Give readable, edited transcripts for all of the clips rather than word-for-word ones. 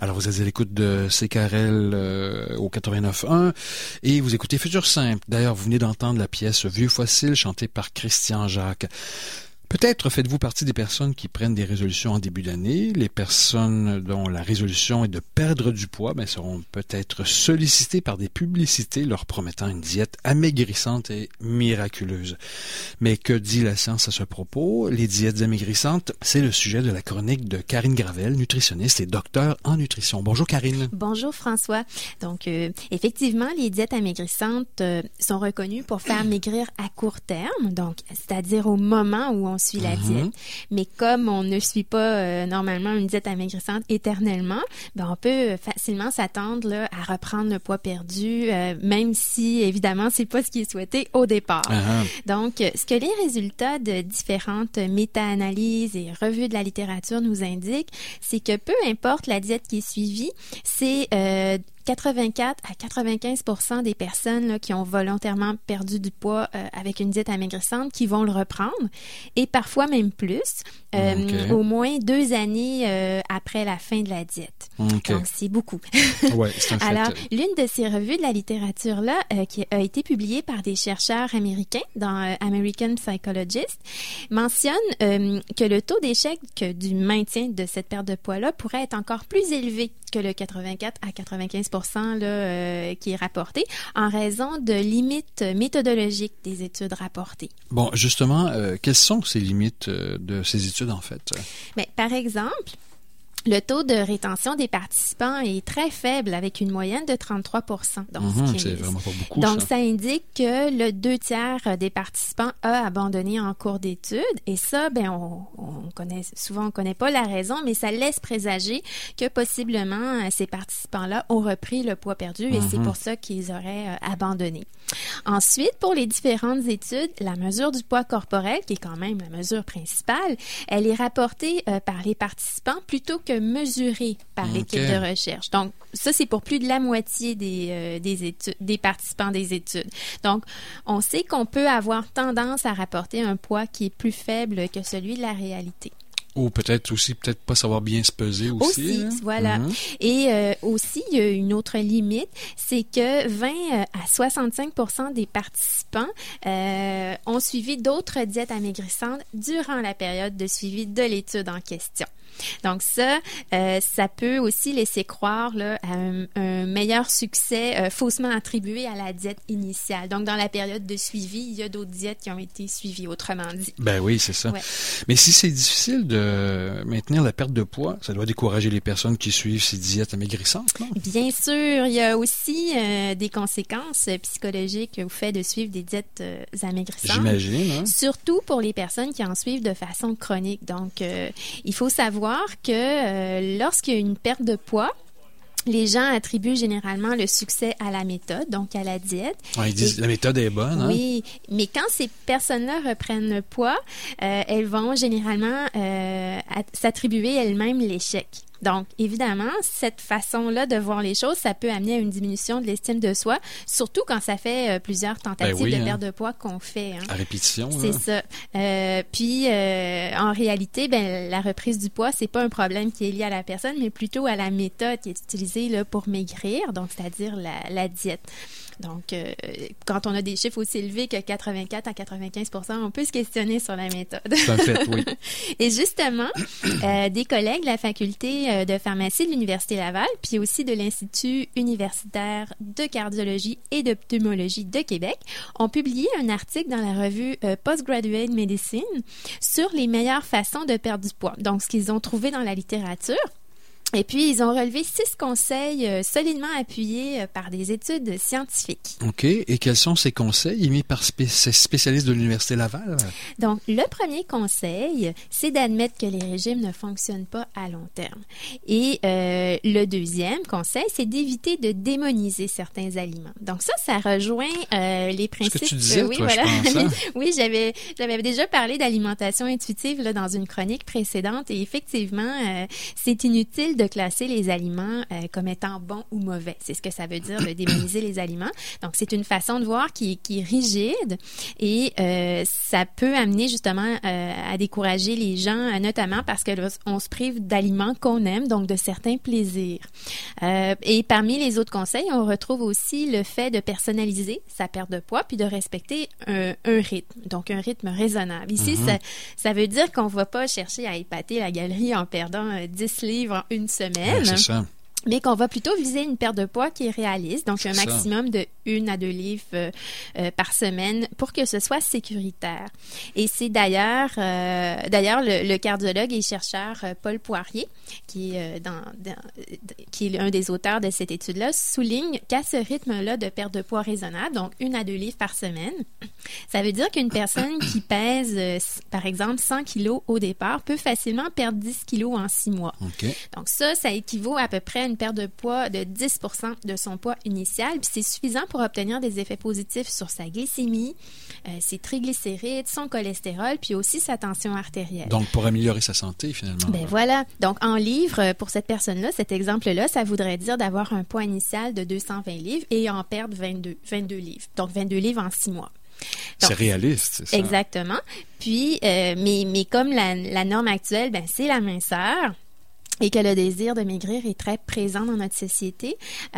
Alors, vous êtes à l'écoute de CKRL au 89.1 et vous écoutez Futur Simple. D'ailleurs, vous venez d'entendre la pièce Vieux Fossile chantée par Christian Jacques. Peut-être faites-vous partie des personnes qui prennent des résolutions en début d'année. Les personnes dont la résolution est de perdre du poids seront peut-être sollicitées par des publicités leur promettant une diète amaigrissante et miraculeuse. Mais que dit la science à ce propos? Les diètes amaigrissantes, c'est le sujet de la chronique de Karine Gravel, nutritionniste et docteur en nutrition. Bonjour Karine. Bonjour François. Donc, effectivement, les diètes amaigrissantes sont reconnues pour faire maigrir à court terme, donc c'est-à-dire au moment où on suit la diète. Mais comme on ne suit pas normalement une diète amaigrissante éternellement, on peut facilement s'attendre là, à reprendre le poids perdu, même si, évidemment, c'est pas ce qui est souhaité au départ. Donc, ce que les résultats de différentes méta-analyses et revues de la littérature nous indiquent, c'est que peu importe la diète qui est suivie, c'est 84 à 95% des personnes là, qui ont volontairement perdu du poids avec une diète amaigrissante qui vont le reprendre et parfois même plus, au moins 2 années après la fin de la diète. Donc, c'est beaucoup. Ouais, c'est un fait. Alors, l'une de ces revues de la littérature-là qui a été publiée par des chercheurs américains dans American Psychologist mentionne que le taux d'échec du maintien de cette perte de poids-là pourrait être encore plus élevé que le 84 à 95% là, qui est rapporté en raison de limites méthodologiques des études rapportées. Bon, justement, quelles sont ces limites de ces études en fait? Par exemple, le taux de rétention des participants est très faible avec une moyenne de 33%. Donc, c'est vraiment pas beaucoup. Donc, ça indique que le 2/3 des participants a abandonné en cours d'études. Et ça, on connaît pas la raison, mais ça laisse présager que possiblement ces participants-là ont repris le poids perdu et c'est pour ça qu'ils auraient abandonné. Ensuite, pour les différentes études, la mesure du poids corporel, qui est quand même la mesure principale, elle est rapportée par les participants plutôt que mesurée par l'équipe de recherche. Donc, ça, c'est pour plus de la moitié des participants des études. Donc, on sait qu'on peut avoir tendance à rapporter un poids qui est plus faible que celui de la réalité. Ou peut-être pas savoir bien se peser aussi. Hein? Voilà. Et aussi, il y a une autre limite, c'est que 20 à 65% des participants ont suivi d'autres diètes amaigrissantes durant la période de suivi de l'étude en question. Donc ça peut aussi laisser croire là, à un meilleur succès faussement attribué à la diète initiale. Donc, dans la période de suivi, il y a d'autres diètes qui ont été suivies, autrement dit. Ben oui, c'est ça. Ouais. Mais si c'est difficile de maintenir la perte de poids, ça doit décourager les personnes qui suivent ces diètes amaigrissantes, non? Bien sûr, il y a aussi des conséquences psychologiques au fait de suivre des diètes amaigrissantes. J'imagine. Hein? Surtout pour les personnes qui en suivent de façon chronique. Donc, il faut savoir que lorsqu'il y a une perte de poids, les gens attribuent généralement le succès à la méthode, donc à la diète. Ouais, ils disent que la méthode est bonne. Hein? Oui, mais quand ces personnes-là reprennent le poids, elles vont généralement s'attribuer elles-mêmes l'échec. Donc, évidemment, cette façon-là de voir les choses, ça peut amener à une diminution de l'estime de soi, surtout quand ça fait plusieurs tentatives de perte de poids qu'on fait. Hein. À répétition. C'est ça. Puis, en réalité, la reprise du poids, c'est pas un problème qui est lié à la personne, mais plutôt à la méthode qui est utilisée là, pour maigrir, donc c'est-à-dire la diète. Donc, quand on a des chiffres aussi élevés que 84 à 95%, on peut se questionner sur la méthode. C'est un fait, oui. Et justement, des collègues de la faculté de pharmacie de l'Université Laval, puis aussi de l'Institut universitaire de cardiologie et de pneumologie de Québec, ont publié un article dans la revue Postgraduate Medicine sur les meilleures façons de perdre du poids. Donc, ce qu'ils ont trouvé dans la littérature. Et puis, ils ont relevé 6 conseils solidement appuyés par des études scientifiques. OK. Et quels sont ces conseils émis par ces spécialistes de l'Université Laval? Donc, le premier conseil, c'est d'admettre que les régimes ne fonctionnent pas à long terme. Et le deuxième conseil, c'est d'éviter de démoniser certains aliments. Donc ça rejoint les principes... Ce que tu disais, oui, toi, voilà. je pense. Hein? Oui, j'avais déjà parlé d'alimentation intuitive là, dans une chronique précédente et effectivement, c'est inutile de classer les aliments comme étant bons ou mauvais. C'est ce que ça veut dire de démoniser les aliments. Donc, c'est une façon de voir qui est rigide et ça peut amener justement à décourager les gens, notamment parce que là, on se prive d'aliments qu'on aime, donc de certains plaisirs désir. Et parmi les autres conseils, on retrouve aussi le fait de personnaliser sa perte de poids puis de respecter un rythme, donc un rythme raisonnable. Ici, ça veut dire qu'on ne va pas chercher à épater la galerie en perdant 10 livres en une semaine. Ouais, c'est ça. Mais qu'on va plutôt viser une perte de poids qui est réaliste, donc un maximum de 1 à 2 livres par semaine pour que ce soit sécuritaire. Et c'est d'ailleurs le cardiologue et chercheur Paul Poirier, qui est un des auteurs de cette étude-là, souligne qu'à ce rythme-là de perte de poids raisonnable, donc 1 à 2 livres par semaine, ça veut dire qu'une personne qui pèse, par exemple, 100 kilos au départ peut facilement perdre 10 kilos en 6 mois. Okay. Donc ça équivaut à peu près à une perte de poids de 10% de son poids initial, puis c'est suffisant pour obtenir des effets positifs sur sa glycémie, ses triglycérides, son cholestérol, puis aussi sa tension artérielle. Donc, pour améliorer sa santé, finalement. Ben voilà. Donc, en livres, pour cette personne-là, cet exemple-là, ça voudrait dire d'avoir un poids initial de 220 livres et en perdre 22 livres. Donc, 22 livres en 6 mois. Donc, c'est réaliste, c'est ça? Exactement. Puis, mais comme la norme actuelle, ben, c'est la minceur, et que le désir de maigrir est très présent dans notre société,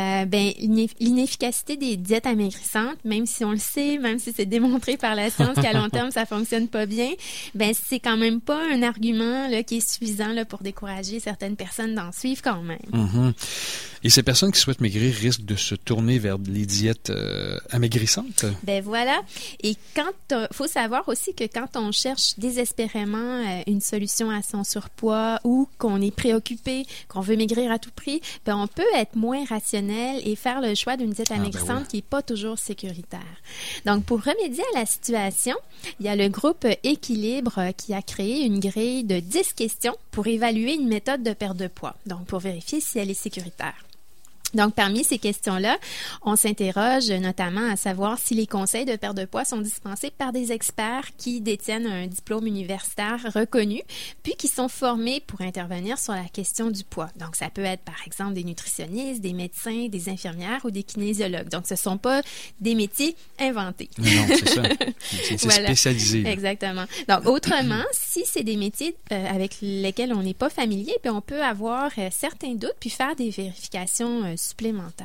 l'inefficacité des diètes amaigrissantes, même si on le sait, même si c'est démontré par la science qu'à long terme, ça fonctionne pas bien, ben c'est quand même pas un argument là, qui est suffisant là, pour décourager certaines personnes d'en suivre quand même. Mm-hmm. Et ces personnes qui souhaitent maigrir risquent de se tourner vers les diètes amaigrissantes? Ben voilà. Et faut savoir aussi que quand on cherche désespérément une solution à son surpoids ou qu'on est préoccupé, qu'on veut maigrir à tout prix, ben on peut être moins rationnel et faire le choix d'une diète amaigrissante qui n'est pas toujours sécuritaire. Donc, pour remédier à la situation, il y a le groupe Équilibre qui a créé une grille de 10 questions pour évaluer une méthode de perte de poids, donc pour vérifier si elle est sécuritaire. Donc, parmi ces questions-là, on s'interroge notamment à savoir si les conseils de perte de poids sont dispensés par des experts qui détiennent un diplôme universitaire reconnu, puis qui sont formés pour intervenir sur la question du poids. Donc, ça peut être, par exemple, des nutritionnistes, des médecins, des infirmières ou des kinésiologues. Donc, ce ne sont pas des métiers inventés. Non, c'est ça. C'est voilà. Spécialisé. Là. Exactement. Donc, autrement, si c'est des métiers avec lesquels on n'est pas familier, puis on peut avoir certains doutes puis faire des vérifications supplémentaires.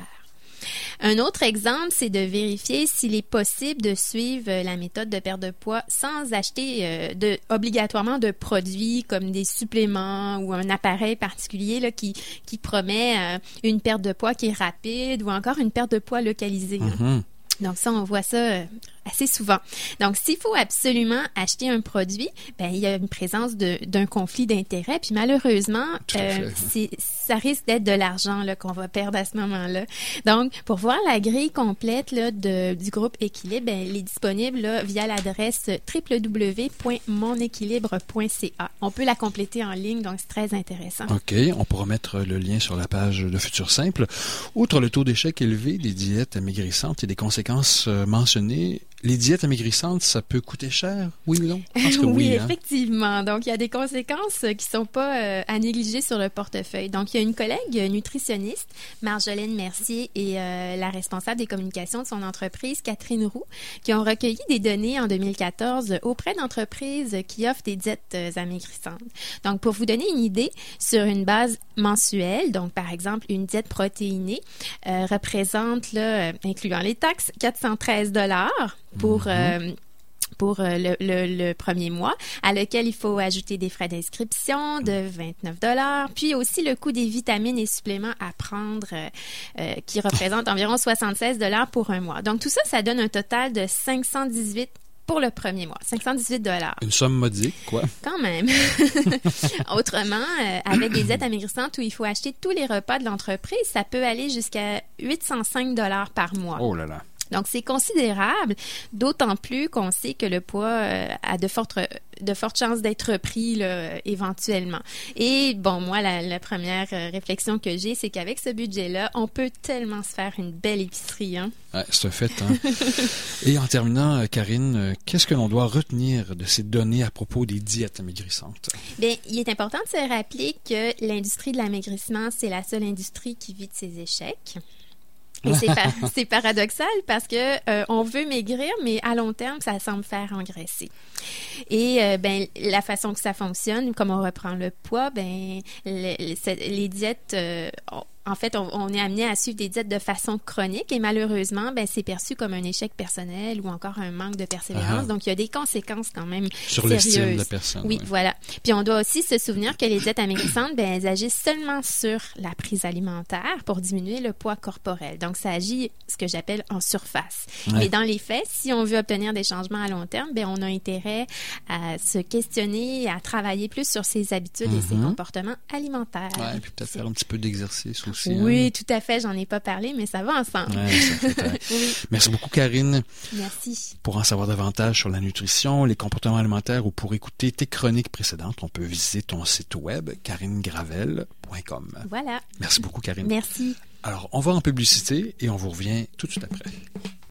Un autre exemple, c'est de vérifier s'il est possible de suivre la méthode de perte de poids sans acheter obligatoirement de produits comme des suppléments ou un appareil particulier là, qui promet une perte de poids qui est rapide ou encore une perte de poids localisée. Mm-hmm. Donc ça, on voit ça assez souvent. Donc, s'il faut absolument acheter un produit, ben il y a une présence d'un conflit d'intérêts. Puis malheureusement, ça risque d'être de l'argent là, qu'on va perdre à ce moment-là. Donc, pour voir la grille complète là, du groupe Équilibre, ben, elle est disponible là, via l'adresse www.monéquilibre.ca. On peut la compléter en ligne, donc c'est très intéressant. OK. On pourra mettre le lien sur la page de Futur Simple. Outre le taux d'échec élevé des diètes amaigrissantes et des conséquences mentionnées, les diètes amaigrissantes, ça peut coûter cher, oui ou non? Je pense que oui, effectivement. Donc, il y a des conséquences qui ne sont pas à négliger sur le portefeuille. Donc, il y a une collègue nutritionniste, Marjolaine Mercier, et la responsable des communications de son entreprise, Catherine Roux, qui ont recueilli des données en 2014 auprès d'entreprises qui offrent des diètes amaigrissantes. Donc, pour vous donner une idée, sur une base mensuelle, donc par exemple, une diète protéinée représente, là, incluant les taxes, 413 $ pour le premier mois, à lequel il faut ajouter des frais d'inscription de 29 $, puis aussi le coût des vitamines et suppléments à prendre qui représente environ 76 $ pour un mois. Donc tout ça, ça donne un total de 518 pour le premier mois, 518 $. Une somme modique, quoi. Quand même. Autrement, avec des diètes amaigrissantes où il faut acheter tous les repas de l'entreprise, ça peut aller jusqu'à 805 $ par mois. Oh là là. Donc, c'est considérable, d'autant plus qu'on sait que le poids a de fortes chances d'être repris là, éventuellement. Et bon, moi, la première réflexion que j'ai, c'est qu'avec ce budget-là, on peut tellement se faire une belle épicerie. Hein? Ouais, c'est un fait. Hein? Et en terminant, Karine, qu'est-ce que l'on doit retenir de ces données à propos des diètes amaigrissantes? Bien, il est important de se rappeler que l'industrie de l'amaigrissement, c'est la seule industrie qui vit de ses échecs. Et c'est paradoxal parce que on veut maigrir, mais à long terme, ça semble faire engraisser. Et la façon que ça fonctionne, comme on reprend le poids, les diètes, en fait, on est amené à suivre des diètes de façon chronique et malheureusement, c'est perçu comme un échec personnel ou encore un manque de persévérance. Donc, il y a des conséquences quand même sur l'estime de la personne. Oui, voilà. Puis, on doit aussi se souvenir que les diètes amaigrissantes, elles agissent seulement sur la prise alimentaire pour diminuer le poids corporel. Donc, ça agit, ce que j'appelle en surface. Ouais. Mais dans les faits, si on veut obtenir des changements à long terme, on a intérêt à se questionner, à travailler plus sur ses habitudes et ses comportements alimentaires. Oui, puis peut-être faire un petit peu d'exercice aussi. Oui, tout à fait. J'en ai pas parlé, mais ça va ensemble. Ouais, ça fait oui. Merci beaucoup, Karine. Merci. Pour en savoir davantage sur la nutrition, les comportements alimentaires ou pour écouter tes chroniques précédentes, on peut visiter ton site web, karinegravel.com. Voilà. Merci beaucoup, Karine. Merci. Alors, on va en publicité et on vous revient tout de suite après.